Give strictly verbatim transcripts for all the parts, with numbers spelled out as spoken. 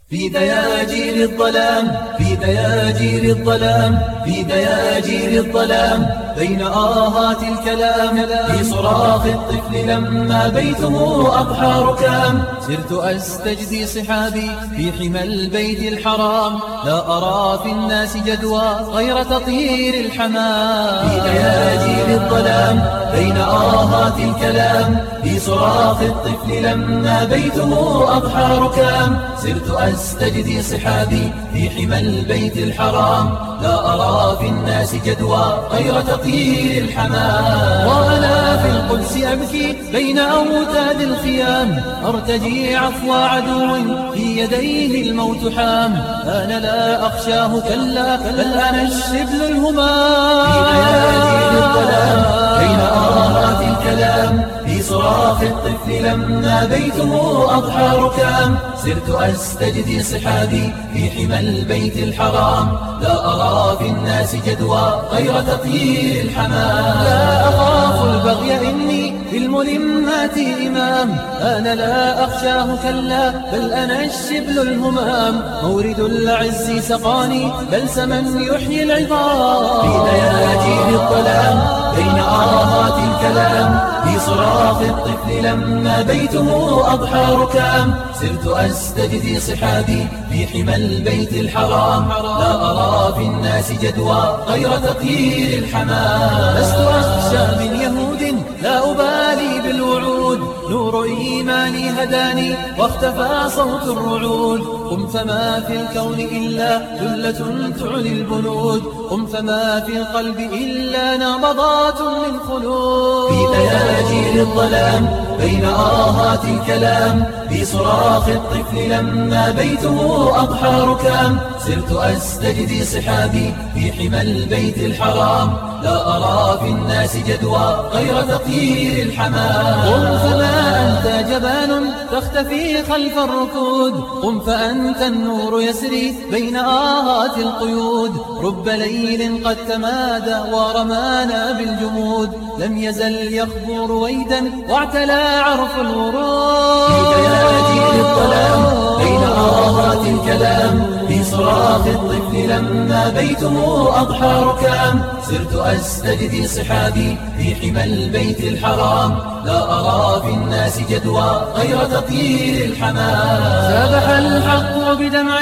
في دياجير الظلام في دياجير الظلام في دياجير الظلام بين آهات الكلام في صراخ الطفل لما بيته أضحى ركام سرت أستجدي صحابي في حمى البيت الحرام لا أرى في الناس جدوى غير تطير الحمام في دياجير الظلام بين آهات الكلام في صراخ الطفل لما بيته أضحى ركام سرت أستجدي صحابي في حمى البيت الحرام لا أرى في الناس جدوى غير تطير الحمام وأنا في القدس أبكي بين أوتاد الخيام أرتجي عفو عدو في يديه الموت حام أنا لا أخشاه كلا بل أنا الشبل الهمام في دياجير الظلام بين آهات الكلام في صراخ الطفل لما بيته أضحى ركام سرت أستجدي صحابي في حمى البيت الحرام لا أرى في الناس جدوى غير تطير الحمام لا أخاف البغي إني في الملمات إمام أنا لا أخشاه كلا بل أنا الشبل الهمام مورد العز سقاني بلسما يحيي العظام في دياجير الظلام بين آهات الكلام في صراخ الطفل لما بيته أضحى ركام سرت أستجدي صحابي في حمى البيت الحرام لا أرى في الناس جدوى غير تطير الحمام لست أخشى من يهود لا أبالي بالوعود نور إيماني هداني واختفى صوت الرعود قم فما في الكون إلا ذلة تعلي البنود قم فما في القلب إلا نبضات من خلود في دياجير الظلام بين آهات الكلام في صراخ الطفل لما بيته أضحى ركام سرت أستجدي صحابي في حمى البيت الحرام لا أرى في الناس جدوى غير تطير الحمام قم فما أنت جبان تختفي خلف الركود قم فأنت النور يسري بين آهات القيود رب ليل قد تمادى ورمانا بالجمود لم يزل يخبو رويدا واعتلى عرف الورود في دياجير الظلام بين آهات الكلام في صراخ الطفل لما بيته أضحى ركام سرت أستجدي صحابي في حمى البيت الحرام لا أرى في الناس جدوى غير تطير الحمام سبح الحق بدمع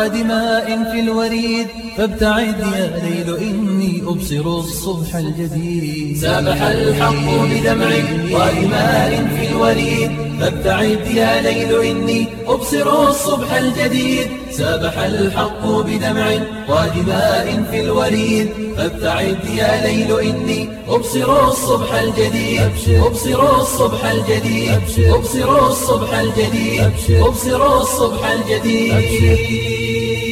ودماء في الوريد فابتعد يا ليل إني أبصر الصبح الجديد سبح الحق بدمع ودماء في الوريد فابتعد يا ليل إني أبصر الصبح الجديد سبح الحق بدمع ودماء في الوريد فابتعد يا ليل إني أبصر الصبح الجديد أبصر الصبح الجديد أبصر الصبح الجديد أبصر الصبح الجديد